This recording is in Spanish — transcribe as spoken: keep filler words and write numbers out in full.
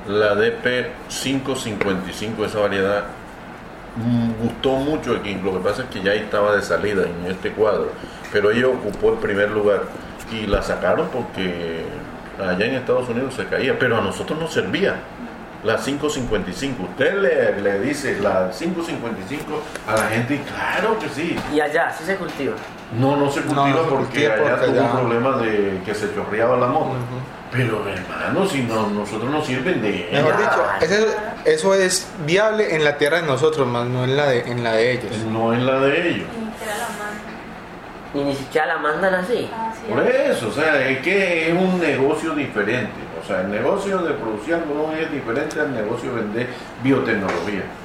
La D P quinientos cincuenta y cinco, esa variedad, mm, gustó mucho aquí. Lo que pasa es que ya estaba de salida en este cuadro, pero ella ocupó el primer lugar y la sacaron porque allá en Estados Unidos se caía, pero a nosotros nos servía la quinientos cincuenta y cinco. Usted le, le dice la quinientos cincuenta y cinco a la gente y claro que sí. ¿Y allá sí se cultiva? No, no se cultiva, no, no se porque cultiva allá porque tuvo allá... problemas de que se chorreaba la mota. Uh-huh. Pero hermano, si no, nosotros nos sirven de... Mejor dicho, eso, eso es viable en la tierra de nosotros, más no en la de, en la de ellos. No en la de ellos. Ni siquiera la mandan. Y ni siquiera la mandan así. Así Por es. eso, o sea, es que es un negocio diferente. O sea, el negocio de producir algodón es diferente al negocio de vender biotecnología.